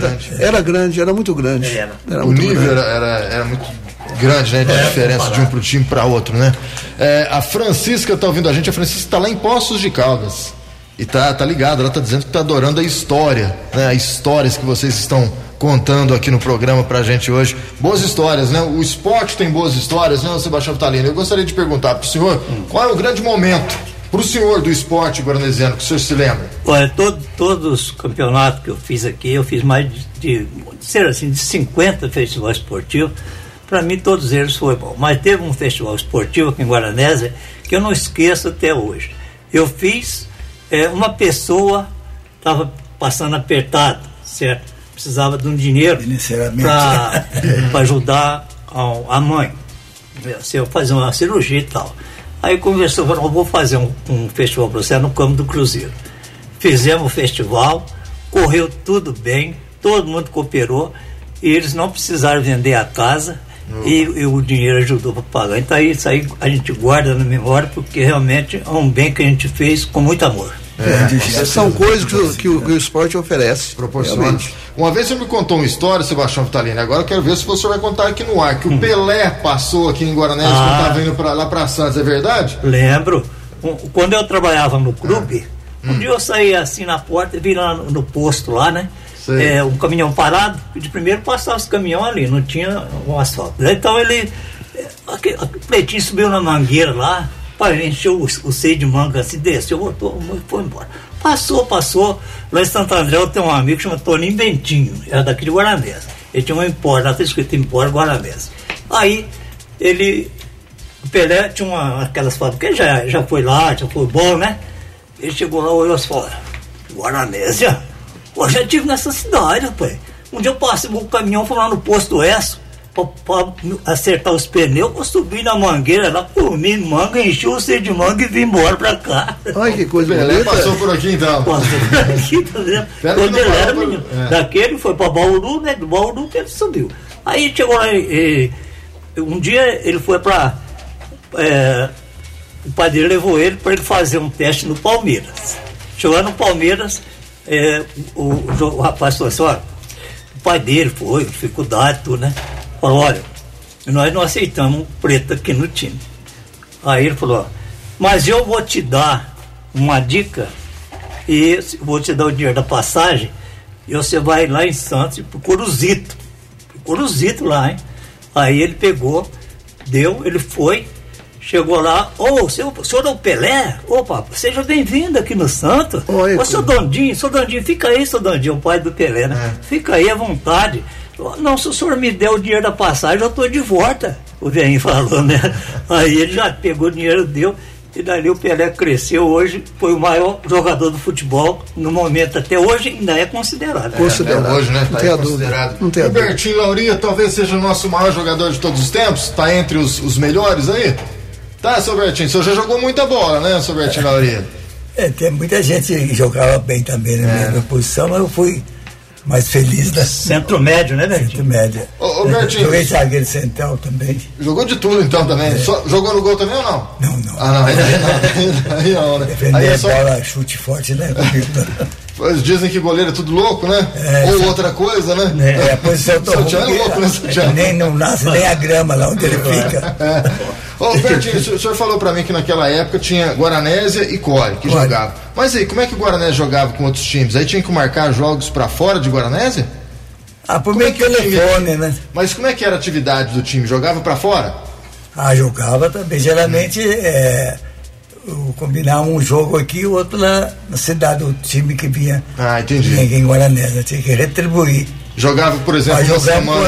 era muito grande. O nível era muito grande, né? A diferença de um pro time para outro, né? A Francisca tá ouvindo a gente, a Francisca tá lá em Poços de Caldas e tá ligada, ela tá dizendo que tá adorando a história, né? As histórias que vocês estão contando aqui no programa pra gente hoje. Boas histórias, né? O esporte tem boas histórias, né, Sebastião Vitalino? Eu gostaria de perguntar pro senhor, qual é o grande momento pro senhor do esporte guaranesiano que o senhor se lembra? Olha, todos os campeonatos que eu fiz aqui, eu fiz mais de 50 festivais esportivos. Para mim todos eles foi bom, mas teve um festival esportivo aqui em Guaranésia que eu não esqueço até hoje. Eu fiz, uma pessoa estava passando apertado, certo? Precisava de um dinheiro para ajudar a mãe, se eu fazer uma cirurgia e tal. Aí conversou, falou, vou fazer um festival para você no Campo do Cruzeiro. Fizemos o festival, correu tudo bem, todo mundo cooperou e eles não precisaram vender a casa. E o dinheiro ajudou para pagar. Então isso aí a gente guarda na memória, porque realmente é um bem que a gente fez com muito amor. São coisas que o esporte oferece. Proporciona. Realmente. Uma vez você me contou uma história, Sebastião Vitalino, agora eu quero ver se você vai contar aqui no ar, que o Pelé passou aqui em Guaranésia quando estava indo lá para Santos, é verdade? Lembro. Quando eu trabalhava no clube, um dia eu saí assim na porta e vi lá no posto lá, né? Um caminhão parado, de primeiro passava os caminhões ali, não tinha um asfalto. Então aquele Pleitinho subiu na mangueira lá, encheu o seio de manga assim, desceu, voltou, foi embora. Passou. Lá em Santo André eu tenho um amigo que chama Toninho Bentinho, era daqui de Guaranésia. Ele tinha um empório, lá está escrito empório Guaranésia. Aí o Pelé tinha aquelas fotos, porque já foi lá, já foi bom, né? Ele chegou lá, olhou as fotos, Guaranésia. Eu já estive nessa cidade, rapaz. Um dia eu passei com o caminhão, fui lá no posto S pra acertar os pneus, eu subi na mangueira lá, comi manga, enchi o seio de manga e vim embora pra cá. Olha que coisa bonita. Passou por aqui então. Passou por aqui, tá vendo? Quando ele era menino. Daqui ele foi pra Bauru, né? Do Bauru que ele subiu. Aí chegou lá um dia ele foi pra... o pai dele levou ele pra ele fazer um teste no Palmeiras. Chegou no Palmeiras, o rapaz falou assim, olha, o pai dele foi, dificuldade, tudo, né? Falou, olha, nós não aceitamos um preto aqui no time. Aí ele falou, mas eu vou te dar uma dica e vou te dar o dinheiro da passagem e você vai lá em Santos e procura o Zito lá, hein? Aí ele pegou, deu, ele foi, chegou lá, o senhor é o Pelé? Opa, seja bem-vindo aqui no Santos. Ô, seu Dondinho, fica aí, seu Dondinho, o pai do Pelé, né? Fica aí à vontade. Não, se o senhor me der o dinheiro da passagem, eu estou de volta, o velhinho falou, né? Aí ele já pegou o dinheiro, deu, e dali o Pelé cresceu, hoje foi o maior jogador do futebol, no momento até hoje ainda é considerado. Até hoje, né? Tá aí considerado. O Bertinho Lauria talvez seja o nosso maior jogador de todos os tempos, tá entre os melhores aí? Tá, seu Bertinho, o senhor já jogou muita bola, né, seu Bertinho Lauria? Tem muita gente que jogava bem também na minha posição, mas eu fui mais feliz da centro médio, né, Bertinho? Centro médio. Ô Bertinho, joguei zagueiro central também. Jogou de tudo então também. Só, jogou no gol também ou não? Não. Ah, não, aí não, né? Defender a bola, chute forte, né? Pois dizem que goleiro é tudo louco, né? Ou outra coisa, né? A posição do Santiago é louco, né, Santiago? Nem não nasce nem a grama lá onde ele fica. Ô, Bertinho, o senhor falou pra mim que naquela época tinha Guaranésia e Core que jogavam. Mas aí, como é que o Guaranésia jogava com outros times? Aí tinha que marcar jogos pra fora de Guaranésia? Por meio telefone, né? Mas como é que era a atividade do time? Jogava pra fora? Jogava também. Geralmente combinar um jogo aqui e o outro lá na cidade, o time que vinha. Entendi. Vinha aqui em Guaranésia, tinha que retribuir. Jogava, por exemplo, uma semana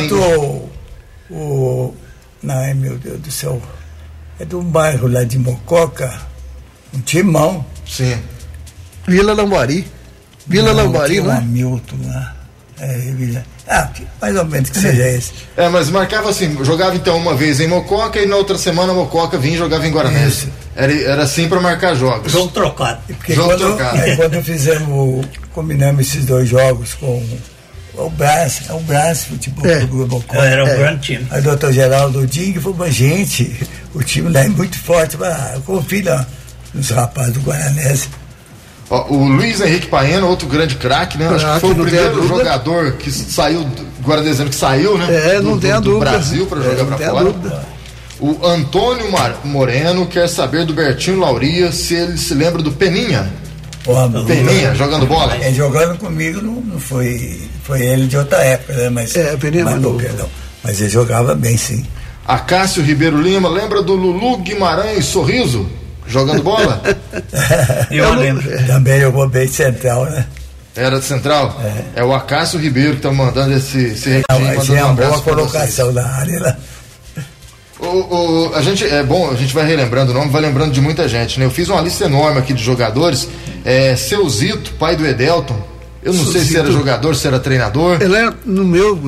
ai, meu Deus do céu, é do bairro lá de Mococa, um timão. Sim. Vila Lambari, um né? Hamilton lá. Mais ou menos que seja esse. Mas marcava assim, jogava então uma vez em Mococa e na outra semana Mococa vinha e jogava em Guaranésia. Era assim para marcar jogos. Jogo trocado. Porque quando combinamos esses dois jogos com o Brás Futebol Clube Mococa. Era um grande time. Aí o doutor Geraldo Ding falou, mas gente, o time lá é muito forte, eu confio nos rapazes do Guaranésia. O Luiz Henrique Paena, outro grande craque, né? Acho que foi o primeiro jogador que saiu, guaranesiano que saiu, né? Não tem a do dúvida. Brasil para jogar para fora. O Antônio Moreno quer saber do Bertinho Lauria se ele se lembra do Peninha. Peninha, jogando bola? Jogando comigo não foi ele de outra época, né? Mas Peninha perdão. Mas ele jogava bem, sim. A Cássio Ribeiro Lima, lembra do Lulu Guimarães Sorriso? Jogando bola? Eu lembro. Também jogou bem de central, né? Era de central? É o Acácio Ribeiro que tá mandando esse recadinho. É uma boa colocação na área lá. A gente vai relembrando o nome, vai lembrando de muita gente, né? Eu fiz uma lista enorme aqui de jogadores. Seu Zito, pai do Edelton. Eu não sei se era jogador, se era treinador. Ele era, no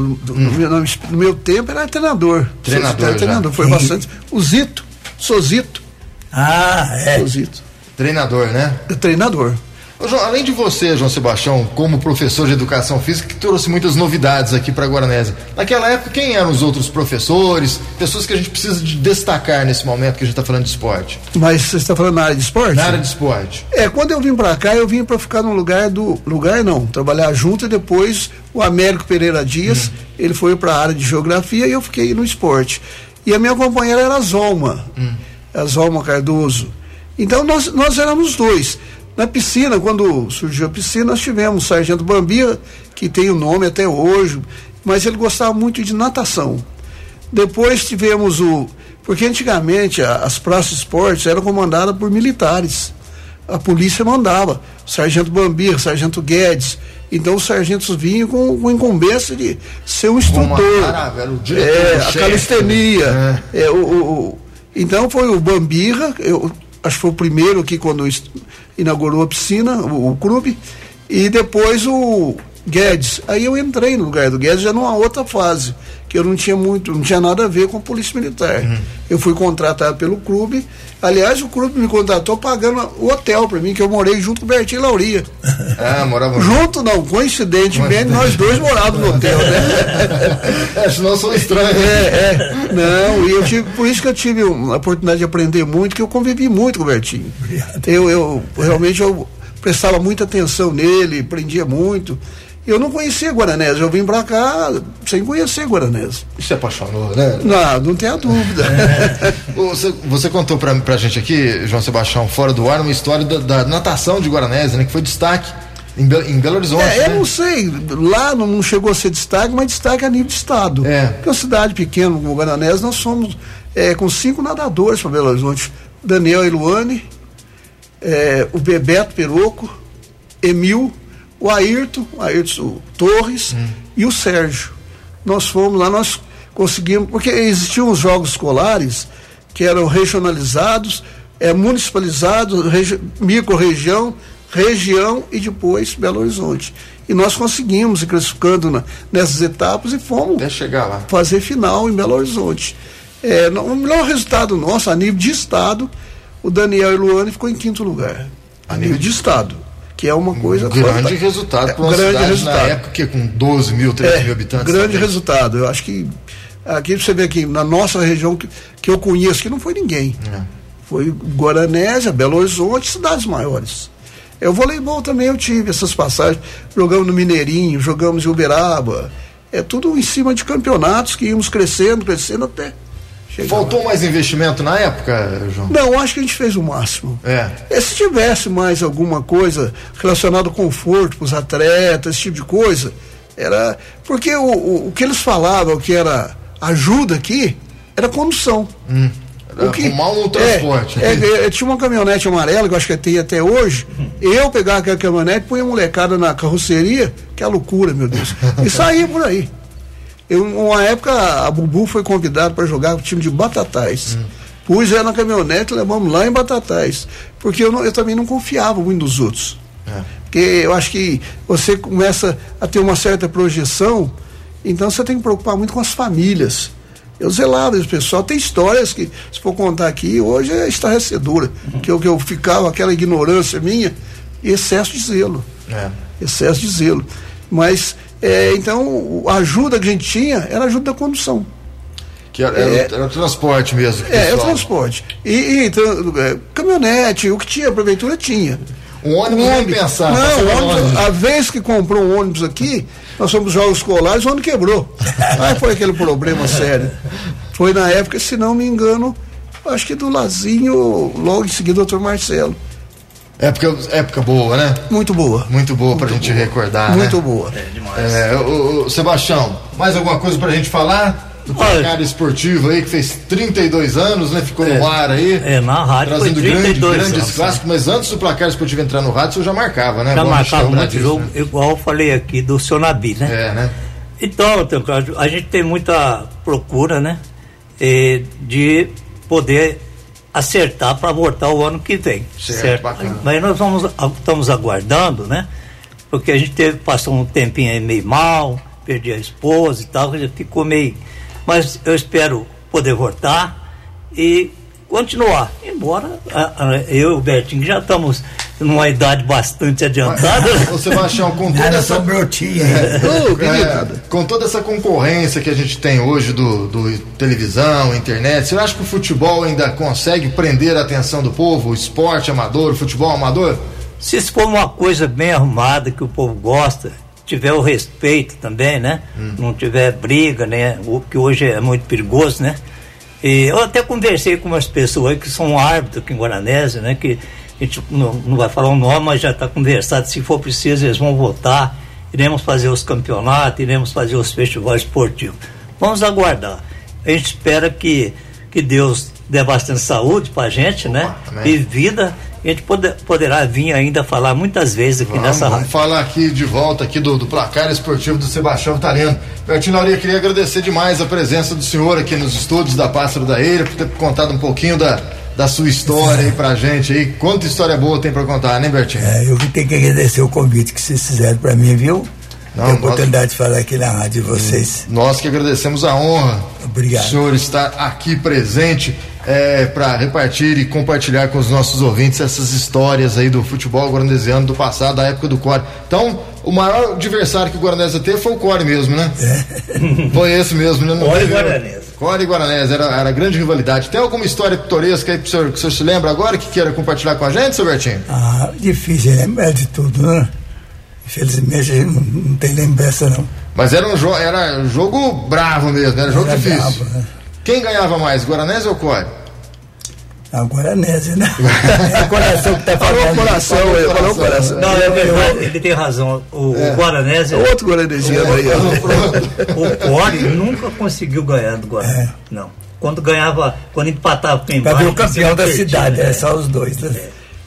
meu tempo, era treinador. Treinador, foi bastante. O Zito, Sozito. Sozito. Treinador, né? Treinador. João, além de você, João Sebastião, como professor de educação física, que trouxe muitas novidades aqui para Guaranésia, naquela época, quem eram os outros professores, pessoas que a gente precisa de destacar nesse momento que a gente está falando de esporte? Mas você está falando na área de esporte? Na área de esporte. Quando eu vim para cá, eu vim para ficar no trabalhar junto, e depois o Américo Pereira Dias, ele foi para a área de geografia e eu fiquei no esporte. E a minha companheira era a Zolma Cardoso. Então nós éramos dois. Na piscina, quando surgiu a piscina, nós tivemos o Sargento Bambia, que tem o nome até hoje, mas ele gostava muito de natação. Depois tivemos porque antigamente as praças de esportes eram comandadas por militares. A polícia mandava, o Sargento Bambia, o Sargento Guedes. Então os sargentos vinham com incumbência de ser um instrutor. A calistenia. Então foi o Bambirra, acho que foi o primeiro aqui quando inaugurou a piscina, o clube, e depois o Guedes. Aí eu entrei no lugar do Guedes já numa outra fase, que eu não tinha nada a ver com a Polícia Militar. Eu fui contratado pelo clube. Aliás, o clube me contratou pagando o hotel para mim, que eu morei junto com o Bertinho Lauria. Morava junto não, coincidentemente nós dois morávamos no hotel, né? Senão sou estranho. Não, e por isso que eu tive a oportunidade de aprender muito, que eu convivi muito com o Bertinho. Eu realmente prestava muita atenção nele, aprendia muito. Eu não conhecia Guaranésia, eu vim pra cá sem conhecer Guaranésia. Isso é apaixonou, né? Não tem a dúvida. Você contou pra gente aqui, João Sebastião, fora do ar, uma história da natação de Guaranésia, né? Que foi destaque em Belo Horizonte. Eu não sei, lá não chegou a ser destaque, mas destaque a nível de estado. Porque uma cidade pequena como Guaranésia, nós somos com 5 nadadores para Belo Horizonte. Daniel Eluane, o Bebeto Peroco, Emil, o Ayrton Torres e o Sérgio. Nós fomos lá, nós conseguimos, porque existiam os jogos escolares que eram regionalizados, municipalizados, micro-região, região e depois Belo Horizonte. E nós conseguimos ir classificando nessas etapas e fomos até chegar lá, fazer final em Belo Horizonte. O melhor resultado nosso, a nível de estado, o Daniel Eluane ficou em 5º lugar. A nível de estado. Que é uma coisa grande resultado para uma cidade na época que com 12 mil, 13 mil habitantes. Grande resultado. Eu acho que aqui você vê aqui na nossa região que eu conheço, que não foi ninguém. Foi Guaranésia, Belo Horizonte, cidades maiores. O voleibol também eu tive essas passagens. Jogamos no Mineirinho, jogamos em Uberaba. Tudo em cima de campeonatos que íamos crescendo até. Faltou mais investimento na época, João? Não, acho que a gente fez o máximo. Se tivesse mais alguma coisa relacionada ao conforto para os atletas, esse tipo de coisa, era. Porque o que eles falavam que era ajuda aqui era condução. Arrumar um transporte. Tinha uma caminhonete amarela, que eu acho que tem até hoje. Eu pegava aquela caminhonete, punha a molecada na carroceria, que é loucura, meu Deus. E saía por aí. Uma época, a Bubu foi convidada para jogar com o time de Batatais. Pus ela na caminhonete, levamos lá em Batatais. Porque eu também não confiava muito nos outros. Porque eu acho que você começa a ter uma certa projeção, então você tem que preocupar muito com as famílias. Eu zelava esse pessoal. Tem histórias que, se for contar aqui, hoje é estarrecedora. Que eu ficava, aquela ignorância minha, e excesso de zelo. Excesso de zelo. Mas, então, a ajuda que a gente tinha era a ajuda da condução. Que era o transporte mesmo. É o transporte. Caminhonete, o que tinha, a prefeitura tinha. Um ônibus nem pensar. Não, ônibus, a vez que comprou um ônibus aqui, nós fomos jogos escolares, o ônibus quebrou. Aí foi aquele problema sério. Foi na época, se não me engano, acho que do Lazinho, logo em seguida, Dr. Marcelo. Época boa, né? Muito boa. Muito boa pra gente recordar, muito boa. Demais. Sebastião, mais alguma coisa pra gente falar? Do placar esportivo aí, que fez 32 anos, né? Ficou no ar aí. Na rádio trazendo foi 32 grandes anos, clássicos, mas antes do placar esportivo entrar no rádio, você já marcava, né? Já marcava muito jogo, né? Igual eu falei aqui do Sonabi, né? né? Então, a gente tem muita procura, né? De poder acertar para voltar o ano que vem. Certo? Bacana. Mas nós estamos aguardando, né? Porque a gente passou um tempinho aí meio mal, perdi a esposa e tal, ficou meio... Mas eu espero poder voltar e continuar. Embora eu e o Bertinho já estamos numa idade bastante adiantada. Ô Sebastião, com toda essa com toda essa concorrência que a gente tem hoje do televisão, internet, você acha que o futebol ainda consegue prender a atenção do povo? O esporte amador, o futebol amador? Se for uma coisa bem arrumada que o povo gosta, tiver o respeito também, né? Não tiver briga, né? O que hoje é muito perigoso, né? E eu até conversei com umas pessoas aí que são árbitros aqui em Guaranésia, né? Que a gente não vai falar o nome, mas já está conversado. Se for preciso, eles vão votar. Iremos fazer os campeonatos, iremos fazer os festivais esportivos. Vamos aguardar. A gente espera que Deus dê bastante saúde pra gente, né? E vida. A gente poderá vir ainda falar muitas vezes aqui nessa rádio. Vamos falar aqui de volta aqui do placar esportivo do Sebastião Vitalino. Bertinho Lauria, queria agradecer demais a presença do senhor aqui nos estúdios da Pássaro da Eira, por ter contado um pouquinho da sua história aí pra gente aí. Quanta história boa tem pra contar, né, Bertinho? Eu que tenho que agradecer o convite que vocês fizeram pra mim, viu? Ter a oportunidade de falar aqui na rádio de vocês. Nós que agradecemos a honra. Obrigado. O senhor estar aqui presente para repartir e compartilhar com os nossos ouvintes essas histórias aí do futebol guaranesiano do passado, da época do Core. Então, o maior adversário que o Guaranésia teve foi o Core mesmo, né? Foi esse mesmo, né? Core e Guaranésia. Core e Guaranésia, era grande rivalidade. Tem alguma história pitoresca aí que o senhor se lembra agora, que queira compartilhar com a gente, seu Bertinho? Difícil lembrar de tudo, né? Infelizmente a gente não tem lembrança, não. Mas era um jogo bravo mesmo, era jogo difícil. Bravo, né? Quem ganhava mais, Guaranésia ou Core? A Guaranésia, né? É o coração que tá falando. Falou o coração. Não, é verdade, ele tem razão. O Guaranésia... Outro guaranesiano aí. O Core nunca conseguiu ganhar do Guaranésia. Não. Quando empatava com o Pra ver o campeão da cidade, era só os dois, né?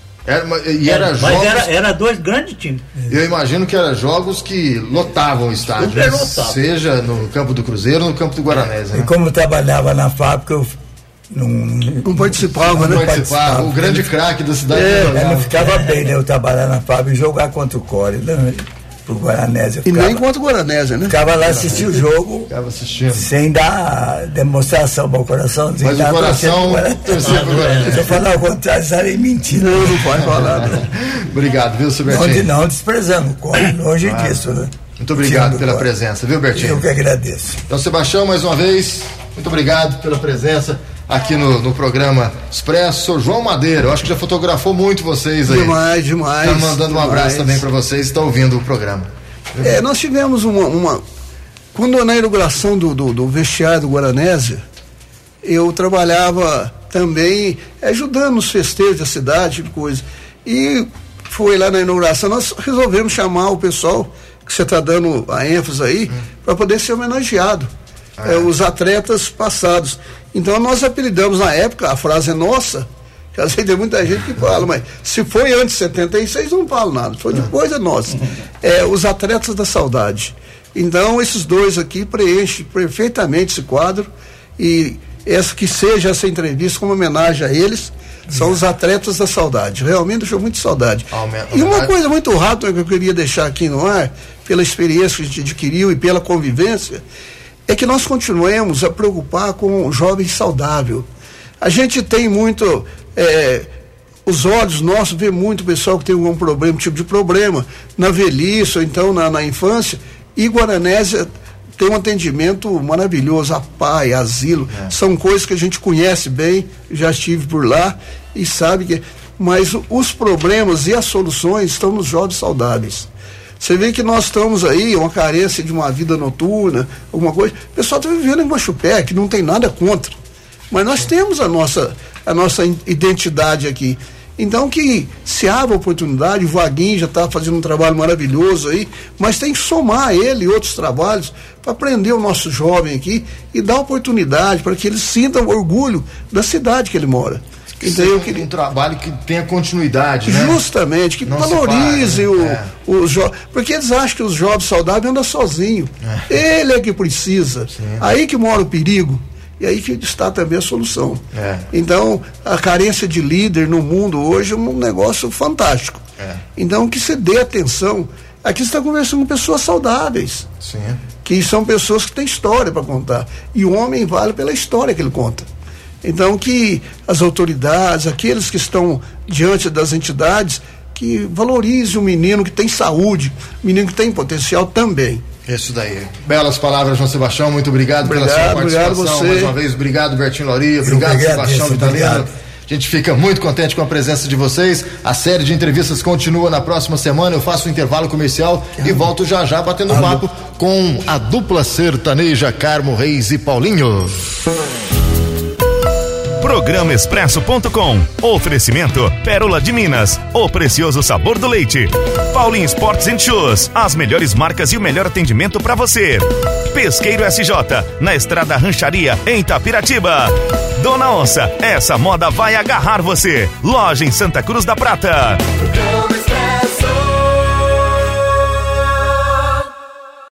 Era dois grandes times. Eu imagino que eram jogos que lotavam o estádio, né? Seja no campo do Cruzeiro ou no campo do Guaranésia. E como eu trabalhava na fábrica, eu não participava, né? O grande craque da cidade. Não ficava bem, né? Eu trabalhar na fábrica e jogar contra o Core, né? Pro Guaranésia. E nem contra o Guaranésia, né? Ficava lá assistir o jogo. Ficava assistindo. Sem dar demonstração para o coração. Mas o coração torcia pro Guaranésia. Se eu falar o contrário, estarei mentindo. Não pode falar. Obrigado, viu, seu Bertinho? Não desprezando o Core, longe disso, né? Muito obrigado pela presença, viu, Bertinho? Eu que agradeço. Então, Sebastião, mais uma vez, muito obrigado pela presença aqui no programa Expresso. Sou João Madeira, eu acho que já fotografou muito vocês aí. Demais. Tá mandando um abraço também para vocês que estão ouvindo o programa. Nós tivemos quando na inauguração do vestiário do Guaranésia, eu trabalhava também ajudando nos festejos da cidade, tipo coisa. E foi lá na inauguração, nós resolvemos chamar o pessoal que você está dando a ênfase aí, para poder ser homenageado. Os atletas passados. Então nós apelidamos na época, a frase é nossa, que às vezes tem muita gente que fala, mas se foi antes de 76 eu não falo nada, se foi depois é nossa. Os atletas da saudade. Então esses dois aqui preenchem perfeitamente esse quadro e que seja essa entrevista como homenagem a eles, são os atletas da saudade. Realmente deixou muito saudade. E uma coisa muito rápida que eu queria deixar aqui no ar, pela experiência que a gente adquiriu e pela convivência, é que nós continuemos a preocupar com o jovem saudável. A gente tem muito, os olhos nossos vê muito pessoal que tem algum problema, tipo de problema, na velhice ou então na infância, e Guaranésia tem um atendimento maravilhoso, a PAI, asilo, são coisas que a gente conhece bem, já estive por lá e sabe que, mas os problemas e as soluções estão nos jovens saudáveis. Você vê que nós estamos aí, uma carência de uma vida noturna, alguma coisa. O pessoal está vivendo em Guaxupé, que não tem nada contra. Mas nós temos a nossa identidade aqui. Então que se abra a oportunidade, o Vaguinho já está fazendo um trabalho maravilhoso aí, mas tem que somar ele e outros trabalhos para prender o nosso jovem aqui e dar oportunidade para que ele sinta o orgulho da cidade que ele mora. Então eu queria um trabalho que tenha continuidade, né? Justamente, que não valorize o jovem, porque eles acham que os jovens saudáveis andam sozinho. Ele é que precisa. Sim. Aí que mora o perigo. E aí que está também a solução. Então, a carência de líder no mundo hoje é um negócio fantástico. Então, que se dê atenção. Aqui você está conversando com pessoas saudáveis. Sim. Que são pessoas que têm história para contar. E o homem vale pela história que ele conta. Então que as autoridades, aqueles que estão diante das entidades, que valorize o menino que tem saúde, o menino que tem potencial também. Isso daí. Belas palavras, João Sebastião, muito obrigado pela sua participação. Obrigado mais uma vez, obrigado Bertinho Lauria, obrigado Sebastião Vitalino. A gente fica muito contente com a presença de vocês. A série de entrevistas continua na próxima semana. Eu faço um intervalo comercial e volto já batendo papo com a dupla sertaneja Carmo Reis e Paulinho. Programa Expresso.com. Oferecimento Pérola de Minas, o precioso sabor do leite. Paulinho Sports and Shoes, as melhores marcas e o melhor atendimento para você. Pesqueiro SJ, na Estrada Rancharia, em Itapiratiba. Dona Onça, essa moda vai agarrar você. Loja em Santa Cruz da Prata.